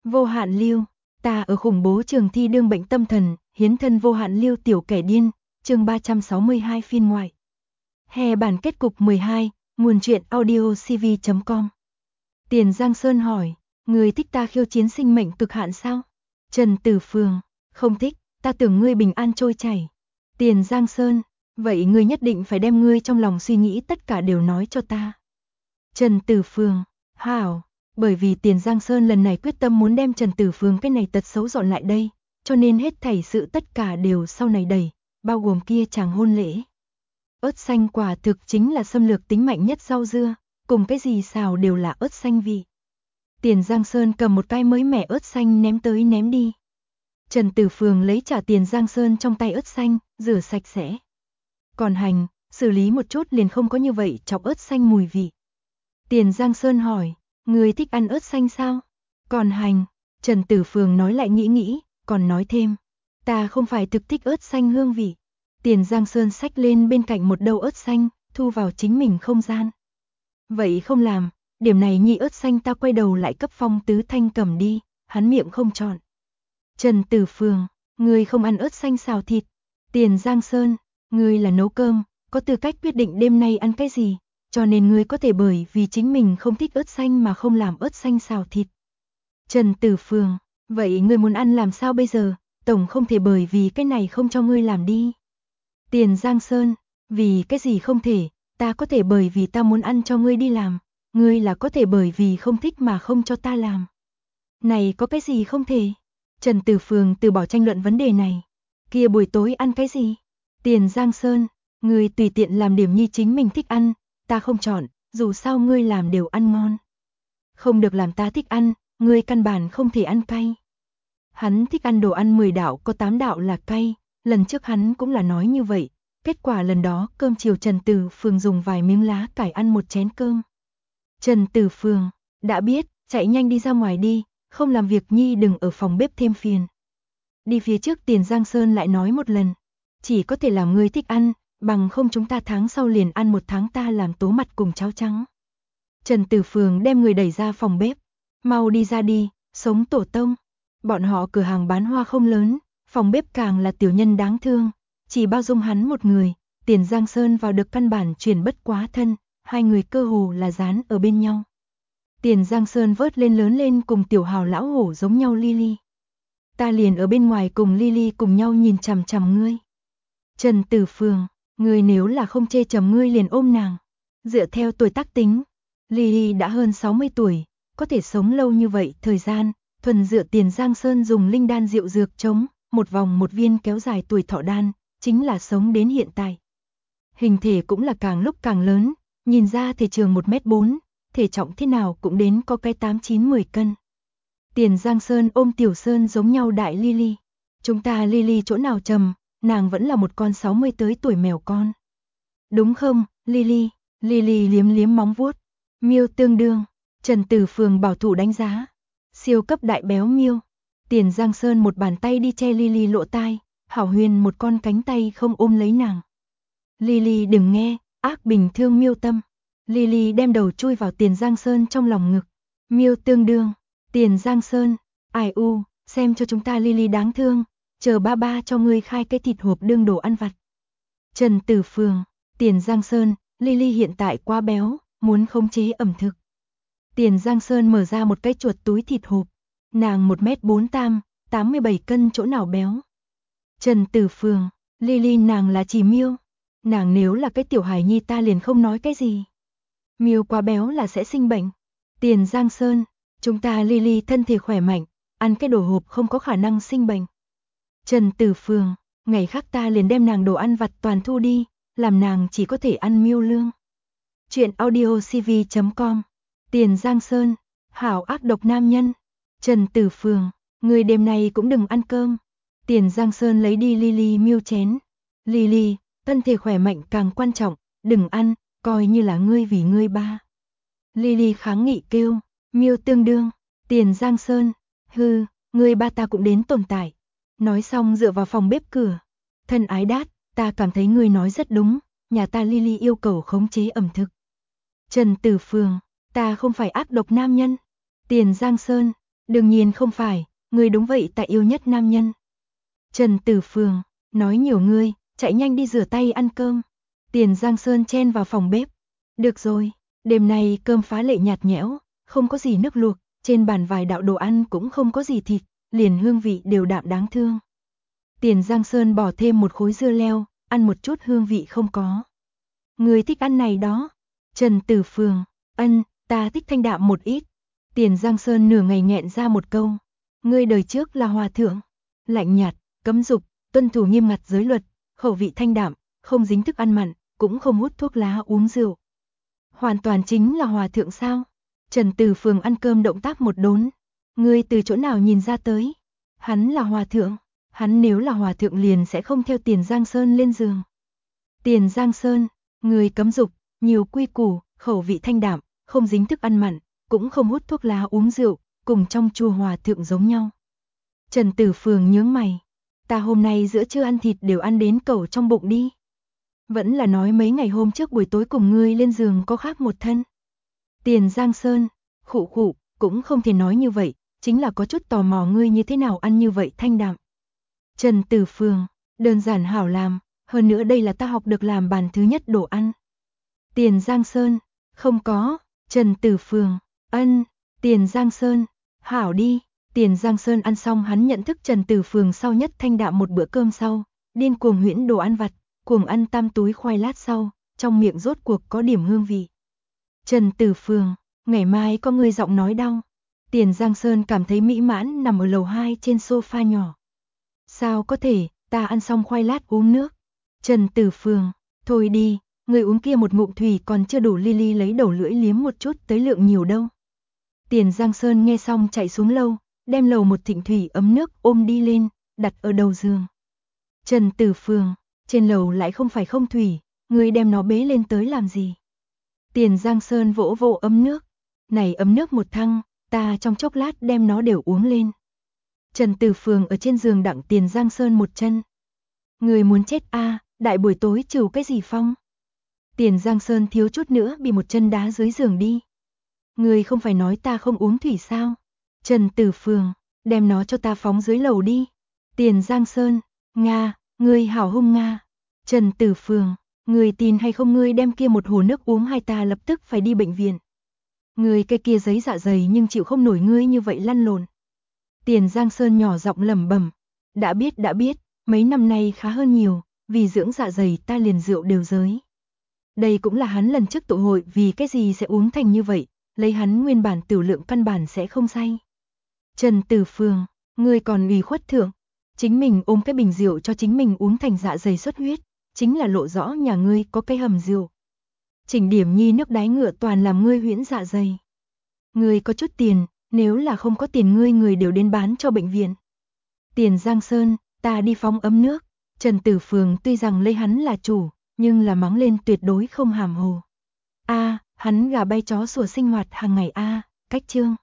Vô hạn lưu, ta ở khủng bố trường thi đương bệnh tâm thần, hiến thân vô hạn lưu tiểu kẻ điên, chương 362 phiên ngoại. Hè bản kết cục 12, nguồn truyện audio cv.com. Tiền Giang Sơn hỏi, người thích ta khiêu chiến sinh mệnh cực hạn sao? Trần Tử Phường, không thích, ta tưởng ngươi bình an trôi chảy. Tiền Giang Sơn, vậy ngươi nhất định phải đem ngươi trong lòng suy nghĩ tất cả đều nói cho ta. Trần Tử Phường, hảo. Bởi vì Tiền Giang Sơn lần này quyết tâm muốn đem Trần Tử Phường cái này tật xấu dọn lại đây, cho nên hết thảy sự tất cả đều sau này đẩy, bao gồm kia chàng hôn lễ. Ớt xanh quả thực chính là xâm lược tính mạnh nhất rau dưa, cùng cái gì xào đều là ớt xanh vị. Tiền Giang Sơn cầm một cái mới mẻ ớt xanh ném tới ném đi. Trần Tử Phường lấy trả Tiền Giang Sơn trong tay ớt xanh, rửa sạch sẽ. Còn hành, xử lý một chút liền không có như vậy chọc ớt xanh mùi vị. Tiền Giang Sơn hỏi, người thích ăn ớt xanh sao? Còn hành, Trần Tử Phường nói lại nghĩ, còn nói thêm, ta không phải thực thích ớt xanh hương vị. Tiền Giang Sơn xách lên bên cạnh một đầu ớt xanh, thu vào chính mình không gian. Vậy không làm, điểm này nhị ớt xanh ta quay đầu lại cấp Phong Tứ Thanh cầm đi, hắn miệng không chọn. Trần Tử Phường, người không ăn ớt xanh xào thịt. Tiền Giang Sơn, người là nấu cơm, có tư cách quyết định đêm nay ăn cái gì, cho nên người có thể bởi vì chính mình không thích ớt xanh mà không làm ớt xanh xào thịt. Trần Tử Phường, vậy người muốn ăn làm sao bây giờ, tổng không thể bởi vì cái này không cho ngươi làm đi. Tiền Giang Sơn, vì cái gì không thể, ta có thể bởi vì ta muốn ăn cho ngươi đi làm, ngươi là có thể bởi vì không thích mà không cho ta làm. Này có cái gì không thể? Trần Tử Phường từ bỏ tranh luận vấn đề này. Kia buổi tối ăn cái gì? Tiền Giang Sơn, ngươi tùy tiện làm điểm nhi chính mình thích ăn, ta không chọn, dù sao ngươi làm đều ăn ngon. Không được làm ta thích ăn, ngươi căn bản không thể ăn cay. Hắn thích ăn đồ ăn 10 đạo có 8 đạo là cay, lần trước hắn cũng là nói như vậy, kết quả lần đó cơm chiều Trần Tử Phường dùng vài miếng lá cải ăn một chén cơm. Trần Tử Phường, đã biết, chạy nhanh đi ra ngoài đi, không làm việc nhi đừng ở phòng bếp thêm phiền. Đi phía trước Tiền Giang Sơn lại nói một lần, chỉ có thể làm ngươi thích ăn, bằng không chúng ta tháng sau liền ăn một tháng ta làm tố mặt cùng cháo trắng. Trần Tử Phường đem người đẩy ra phòng bếp, mau đi ra đi, sống tổ tông. Bọn họ cửa hàng bán hoa không lớn, phòng bếp càng là tiểu nhân đáng thương, chỉ bao dung hắn một người, Tiền Giang Sơn vào được căn bản chuyển bất quá thân, hai người cơ hồ là dán ở bên nhau. Tiền Giang Sơn vớt lên lớn lên cùng tiểu hào lão hổ giống nhau Lily. Ta liền ở bên ngoài cùng Lily cùng nhau nhìn chằm chằm ngươi. Trần Tử Phường, ngươi nếu là không chê chầm ngươi liền ôm nàng. Dựa theo tuổi tác tính, Lily đã hơn 60 tuổi, có thể sống lâu như vậy thời gian, thuần dựa Tiền Giang Sơn dùng linh đan rượu dược chống, một vòng một viên kéo dài tuổi thọ đan, chính là sống đến hiện tại. Hình thể cũng là càng lúc càng lớn, nhìn ra thể trường 1m4, thể trọng thế nào cũng đến có cái 8-9-10 cân. Tiền Giang Sơn ôm Tiểu Sơn giống nhau đại Lily. Chúng ta Lily chỗ nào trầm, nàng vẫn là một con 60 tới tuổi mèo con. Đúng không, Lily? Lily liếm liếm móng vuốt. Miêu tương đương, Trần Tử Phường bảo thủ đánh giá. Siêu cấp đại béo miêu. Tiền Giang Sơn một bàn tay đi che Lily lỗ tai, Hảo Huyền một con cánh tay không ôm lấy nàng. Lily đừng nghe, ác bình thương miêu tâm. Lily đem đầu chui vào Tiền Giang Sơn trong lòng ngực. Miêu tương đương, Tiền Giang Sơn, ai u, xem cho chúng ta Lily đáng thương, chờ ba ba cho ngươi khai cái thịt hộp đương đồ ăn vặt. Trần Tử Phường, Tiền Giang Sơn, Lily hiện tại quá béo, muốn khống chế ẩm thực. Tiền Giang Sơn mở ra một cái chuột túi thịt hộp, nàng 1m4 tam, 87 cân chỗ nào béo. Trần Tử Phường, Lily nàng là chỉ miêu, nàng nếu là cái tiểu hài nhi ta liền không nói cái gì. Miêu quá béo là sẽ sinh bệnh. Tiền Giang Sơn, chúng ta Lily thân thể khỏe mạnh, ăn cái đồ hộp không có khả năng sinh bệnh. Trần Tử Phường, ngày khác ta liền đem nàng đồ ăn vặt toàn thu đi, làm nàng chỉ có thể ăn miêu lương. Chuyện audio cv.com. Tiền Giang Sơn, hảo ác độc nam nhân. Trần Tử Phường, người đêm nay cũng đừng ăn cơm. Tiền Giang Sơn lấy đi Lily miêu chén. Lily, thân thể khỏe mạnh càng quan trọng, đừng ăn, coi như là ngươi vì ngươi ba. Lily kháng nghị kêu, miêu tương đương, Tiền Giang Sơn, hư, ngươi ba ta cũng đến tồn tại. Nói xong dựa vào phòng bếp cửa. Thân ái đát, ta cảm thấy ngươi nói rất đúng, nhà ta Lily yêu cầu khống chế ẩm thực. Trần Tử Phường, ta không phải ác độc nam nhân. Tiền Giang Sơn, Đương nhiên không phải, ngươi đúng vậy ta yêu nhất nam nhân. Trần Tử Phường, nói nhiều ngươi, chạy nhanh đi rửa tay ăn cơm. Tiền Giang Sơn chen vào phòng bếp. Được rồi, đêm nay cơm phá lệ nhạt nhẽo, không có gì nước luộc, trên bàn vài đạo đồ ăn cũng không có gì thịt, liền hương vị đều đạm đáng thương. Tiền Giang Sơn bỏ thêm một khối dưa leo, ăn một chút hương vị không có. Người thích ăn này đó. Trần Tử Phường, ta thích thanh đạm một ít. Tiền Giang Sơn nửa ngày nghẹn ra một câu. Ngươi đời trước là hòa thượng. Lạnh nhạt, cấm dục, tuân thủ nghiêm ngặt giới luật, khẩu vị thanh đạm, không dính thức ăn mặn, cũng không hút thuốc lá uống rượu. Hoàn toàn chính là hòa thượng sao? Trần Tử Phường ăn cơm động tác một đốn. Ngươi từ chỗ nào nhìn ra tới? Hắn là hòa thượng. Hắn nếu là hòa thượng liền sẽ không theo Tiền Giang Sơn lên giường. Tiền Giang Sơn, người cấm dục, nhiều quy củ, khẩu vị thanh đạm, không dính thức ăn mặn, cũng không hút thuốc lá uống rượu, cùng trong chùa hòa thượng giống nhau. Trần Tử Phường nhướng mày. Ta hôm nay giữa trưa ăn thịt đều ăn đến cẩu trong bụng đi. Vẫn là nói mấy ngày hôm trước buổi tối cùng ngươi lên giường có khác một thân. Tiền Giang Sơn, khụ khụ, cũng không thể nói như vậy, chính là có chút tò mò ngươi như thế nào ăn như vậy thanh đạm. Trần Tử Phường, đơn giản hảo làm, hơn nữa đây là ta học được làm bàn thứ nhất đồ ăn. Tiền Giang Sơn, không có. Trần Tử Phường, Tiền Giang Sơn, hảo đi. Tiền Giang Sơn ăn xong hắn nhận thức Trần Tử Phường sau nhất thanh đạm một bữa cơm sau, điên cuồng huyễn đồ ăn vặt, cuồng ăn tam túi khoai lát sau, trong miệng rốt cuộc có điểm hương vị. Trần Tử Phường, ngày mai có người giọng nói đau. Tiền Giang Sơn cảm thấy mỹ mãn nằm ở lầu 2 trên sofa nhỏ. Sao có thể, ta ăn xong khoai lát uống nước. Trần Tử Phường, thôi đi, người uống kia một ngụm thủy còn chưa đủ. Lily lấy đầu lưỡi liếm một chút tới lượng nhiều đâu. Tiền Giang Sơn nghe xong chạy xuống lâu, đem lầu một thịnh thủy ấm nước ôm đi lên, đặt ở đầu giường. Trần Tử Phường, trên lầu lại không phải không thủy, người đem nó bế lên tới làm gì? Tiền Giang Sơn vỗ vỗ ấm nước, này ấm nước một thăng, ta trong chốc lát đem nó đều uống lên. Trần Tử Phường ở trên giường đặng Tiền Giang Sơn một chân. Người muốn chết a, đại buổi tối trừ cái gì phong? Tiền Giang Sơn thiếu chút nữa bị một chân đá dưới giường đi. Người không phải nói ta không uống thủy sao? Trần Tử Phường, đem nó cho ta phóng dưới lầu đi. Tiền Giang Sơn, Nga, ngươi hảo hung Nga. Trần Tử Phường, người tin hay không ngươi đem kia một hồ nước uống hai ta lập tức phải đi bệnh viện. Người cái kia giấy dạ dày nhưng chịu không nổi ngươi như vậy lăn lộn. Tiền Giang Sơn nhỏ giọng lẩm bẩm, đã biết, mấy năm nay khá hơn nhiều, vì dưỡng dạ dày ta liền rượu đều giới. Đây cũng là hắn lần trước tụ hội vì cái gì sẽ uống thành như vậy, lấy hắn nguyên bản tiểu lượng căn bản sẽ không say. Trần Tử Phường, ngươi còn ủy khuất thượng, chính mình ôm cái bình rượu cho chính mình uống thành dạ dày xuất huyết, chính là lộ rõ nhà ngươi có cái hầm rượu. Chỉnh điểm nhi nước đái ngựa toàn làm ngươi huyễn dạ dày. Ngươi có chút tiền, nếu là không có tiền ngươi người đều đến bán cho bệnh viện. Tiền Giang Sơn, ta đi phóng ấm nước. Trần Tử Phường tuy rằng lấy hắn là chủ, nhưng là mắng lên tuyệt đối không hàm hồ. Hắn gà bay chó sủa sinh hoạt hàng ngày cách chương.